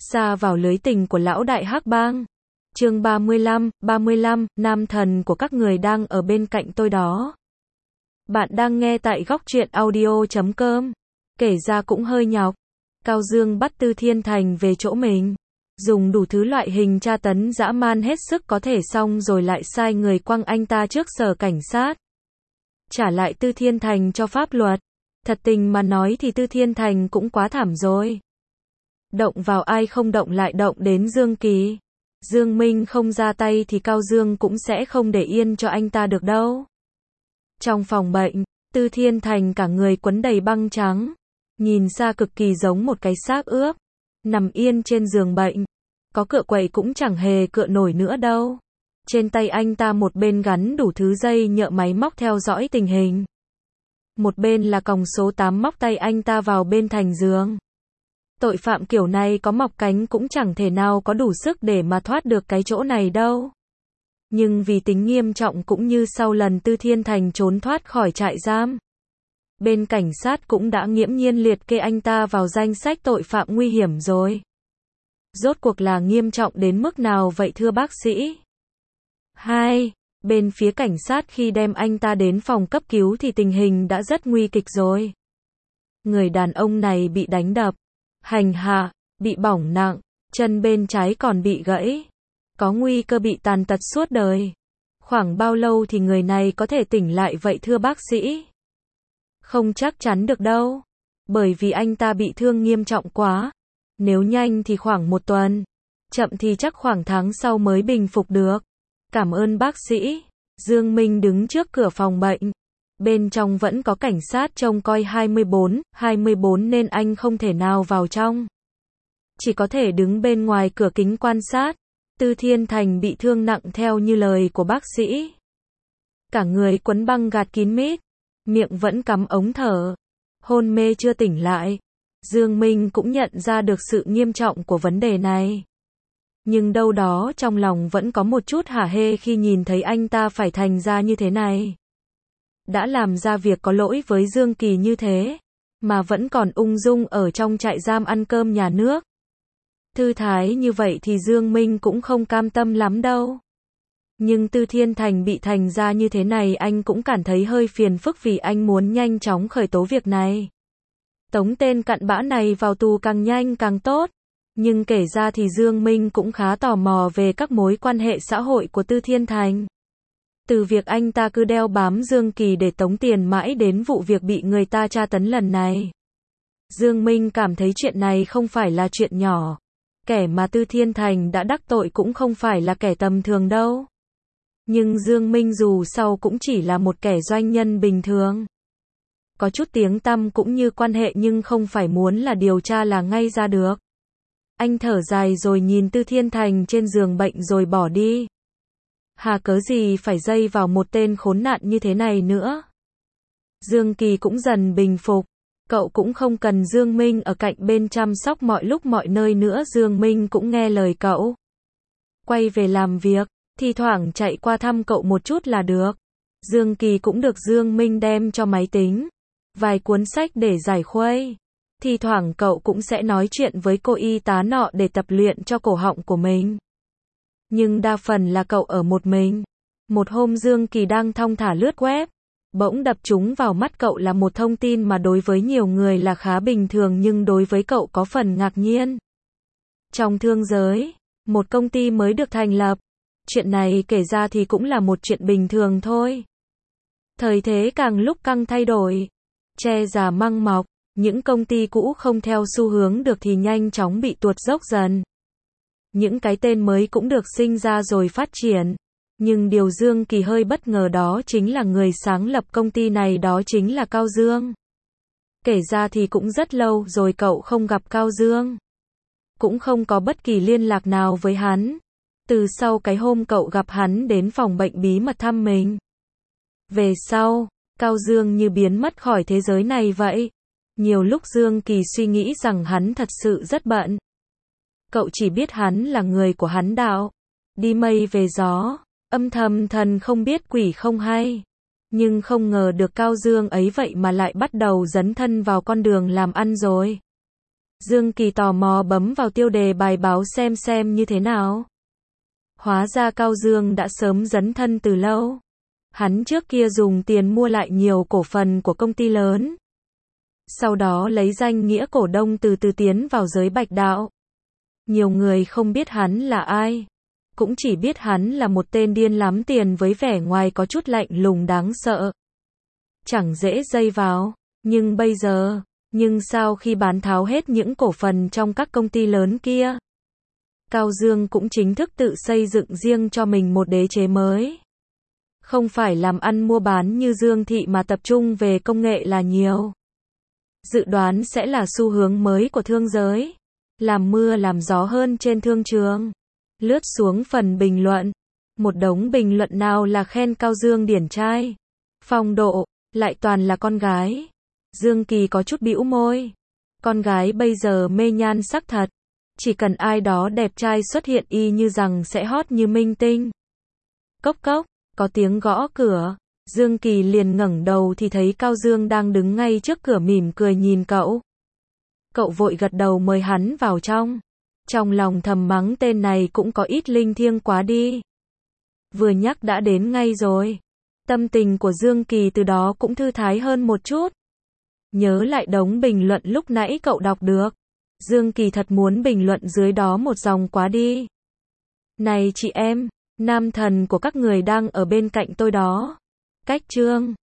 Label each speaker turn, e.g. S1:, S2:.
S1: Sa vào lưới tình của lão đại hắc bang. Chương 35, nam thần của các người đang ở bên cạnh tôi đó. Bạn đang nghe tại góc truyện audio.com. Kể ra cũng hơi nhọc. Cao Dương bắt Tư Thiên Thành về chỗ mình. Dùng đủ thứ loại hình tra tấn dã man hết sức có thể, xong rồi lại sai người quăng anh ta trước sở cảnh sát. Trả lại Tư Thiên Thành cho pháp luật. Thật tình mà nói thì Tư Thiên Thành cũng quá thảm rồi. Động vào ai không động lại động đến Dương Kỳ. Dương Minh không ra tay thì Cao Dương cũng sẽ không để yên cho anh ta được đâu. Trong phòng bệnh, Tư Thiên Thành cả người quấn đầy băng trắng. Nhìn xa cực kỳ giống một cái xác ướp. Nằm yên trên giường bệnh. Có cựa quậy cũng chẳng hề cựa nổi nữa đâu. Trên tay anh ta một bên gắn đủ thứ dây nhợ máy móc theo dõi tình hình. Một bên là còng số 8 móc tay anh ta vào bên thành giường. Tội phạm kiểu này có mọc cánh cũng chẳng thể nào có đủ sức để mà thoát được cái chỗ này đâu. Nhưng vì tính nghiêm trọng cũng như sau lần Tư Thiên Thành trốn thoát khỏi trại giam, bên cảnh sát cũng đã nghiễm nhiên liệt kê anh ta vào danh sách tội phạm nguy hiểm rồi. Rốt cuộc là nghiêm trọng đến mức nào vậy thưa bác sĩ? 2. Bên phía cảnh sát khi đem anh ta đến phòng cấp cứu thì tình hình đã rất nguy kịch rồi. Người đàn ông này bị đánh đập, hành hạ, bị bỏng nặng, chân bên trái còn bị gãy. Có nguy cơ bị tàn tật suốt đời. Khoảng bao lâu thì người này có thể tỉnh lại vậy thưa bác sĩ? Không chắc chắn được đâu. Bởi vì anh ta bị thương nghiêm trọng quá. Nếu nhanh thì khoảng 1 tuần. Chậm thì chắc khoảng tháng sau mới bình phục được. Cảm ơn bác sĩ. Dương Minh đứng trước cửa phòng bệnh. Bên trong vẫn có cảnh sát trông coi 24 nên anh không thể nào vào trong. Chỉ có thể đứng bên ngoài cửa kính quan sát. Tư Thiên Thành bị thương nặng theo như lời của bác sĩ. Cả người quấn băng gạt kín mít. Miệng vẫn cắm ống thở. Hôn mê chưa tỉnh lại. Dương Minh cũng nhận ra được sự nghiêm trọng của vấn đề này. Nhưng đâu đó trong lòng vẫn có một chút hả hê khi nhìn thấy anh ta phải thành ra như thế này. Đã làm ra việc có lỗi với Dương Kỳ như thế, mà vẫn còn ung dung ở trong trại giam ăn cơm nhà nước. Thư thái như vậy thì Dương Minh cũng không cam tâm lắm đâu. Nhưng Tư Thiên Thành bị thành ra như thế này anh cũng cảm thấy hơi phiền phức vì anh muốn nhanh chóng khởi tố việc này. Tống tên cặn bã này vào tù càng nhanh càng tốt. Nhưng kể ra thì Dương Minh cũng khá tò mò về các mối quan hệ xã hội của Tư Thiên Thành. Từ việc anh ta cứ đeo bám Dương Kỳ để tống tiền mãi đến vụ việc bị người ta tra tấn lần này. Dương Minh cảm thấy chuyện này không phải là chuyện nhỏ. Kẻ mà Tư Thiên Thành đã đắc tội cũng không phải là kẻ tầm thường đâu. Nhưng Dương Minh dù sao cũng chỉ là một kẻ doanh nhân bình thường. Có chút tiếng tăm cũng như quan hệ nhưng không phải muốn là điều tra là ngay ra được. Anh thở dài rồi nhìn Tư Thiên Thành trên giường bệnh rồi bỏ đi. Hà cớ gì phải dây vào một tên khốn nạn như thế này nữa. Dương Kỳ cũng dần bình phục. Cậu cũng không cần Dương Minh ở cạnh bên chăm sóc mọi lúc mọi nơi nữa. Dương Minh cũng nghe lời cậu. Quay về làm việc, thi thoảng chạy qua thăm cậu một chút là được. Dương Kỳ cũng được Dương Minh đem cho máy tính, vài cuốn sách để giải khuây. Thi thoảng cậu cũng sẽ nói chuyện với cô y tá nọ để tập luyện cho cổ họng của mình. Nhưng đa phần là cậu ở một mình. Một hôm Dương Kỳ đang thong thả lướt web. Bỗng đập trúng vào mắt cậu là một thông tin mà đối với nhiều người là khá bình thường nhưng đối với cậu có phần ngạc nhiên. Trong thương giới, một công ty mới được thành lập. Chuyện này kể ra thì cũng là một chuyện bình thường thôi. Thời thế càng lúc càng thay đổi. Che già măng mọc. Những công ty cũ không theo xu hướng được thì nhanh chóng bị tuột dốc dần. Những cái tên mới cũng được sinh ra rồi phát triển. Nhưng điều Dương Kỳ hơi bất ngờ đó chính là người sáng lập công ty này đó chính là Cao Dương. Kể ra thì cũng rất lâu rồi cậu không gặp Cao Dương. Cũng không có bất kỳ liên lạc nào với hắn. Từ sau cái hôm cậu gặp hắn đến phòng bệnh bí mật thăm mình. Về sau, Cao Dương như biến mất khỏi thế giới này vậy. Nhiều lúc Dương Kỳ suy nghĩ rằng hắn thật sự rất bận. Cậu chỉ biết hắn là người của hắn đạo. Đi mây về gió. Âm thầm thần không biết quỷ không hay. Nhưng không ngờ được Cao Dương ấy vậy mà lại bắt đầu dấn thân vào con đường làm ăn rồi. Dương Kỳ tò mò bấm vào tiêu đề bài báo xem như thế nào. Hóa ra Cao Dương đã sớm dấn thân từ lâu. Hắn trước kia dùng tiền mua lại nhiều cổ phần của công ty lớn. Sau đó lấy danh nghĩa cổ đông từ từ tiến vào giới bạch đạo. Nhiều người không biết hắn là ai. Cũng chỉ biết hắn là một tên điên lắm tiền với vẻ ngoài có chút lạnh lùng đáng sợ. Chẳng dễ dây vào. Nhưng sau khi bán tháo hết những cổ phần trong các công ty lớn kia, Cao Dương cũng chính thức tự xây dựng riêng cho mình một đế chế mới. Không phải làm ăn mua bán như Dương Thị mà tập trung về công nghệ là nhiều. Dự đoán sẽ là xu hướng mới của thương giới. Làm mưa làm gió hơn trên thương trường. Lướt xuống phần bình luận. Một đống bình luận nào là khen Cao Dương điển trai, phong độ, lại toàn là con gái. Dương Kỳ có chút bĩu môi. Con gái bây giờ mê nhan sắc thật. Chỉ cần ai đó đẹp trai xuất hiện y như rằng sẽ hot như minh tinh. Cốc cốc, có tiếng gõ cửa. Dương Kỳ liền ngẩng đầu thì thấy Cao Dương đang đứng ngay trước cửa mỉm cười nhìn cậu. Cậu vội gật đầu mời hắn vào trong. Trong lòng thầm mắng tên này cũng có ít linh thiêng quá đi. Vừa nhắc đã đến ngay rồi. Tâm tình của Dương Kỳ từ đó cũng thư thái hơn một chút. Nhớ lại đống bình luận lúc nãy cậu đọc được. Dương Kỳ thật muốn bình luận dưới đó một dòng quá đi. Này chị em, nam thần của các người đang ở bên cạnh tôi đó. Cách chương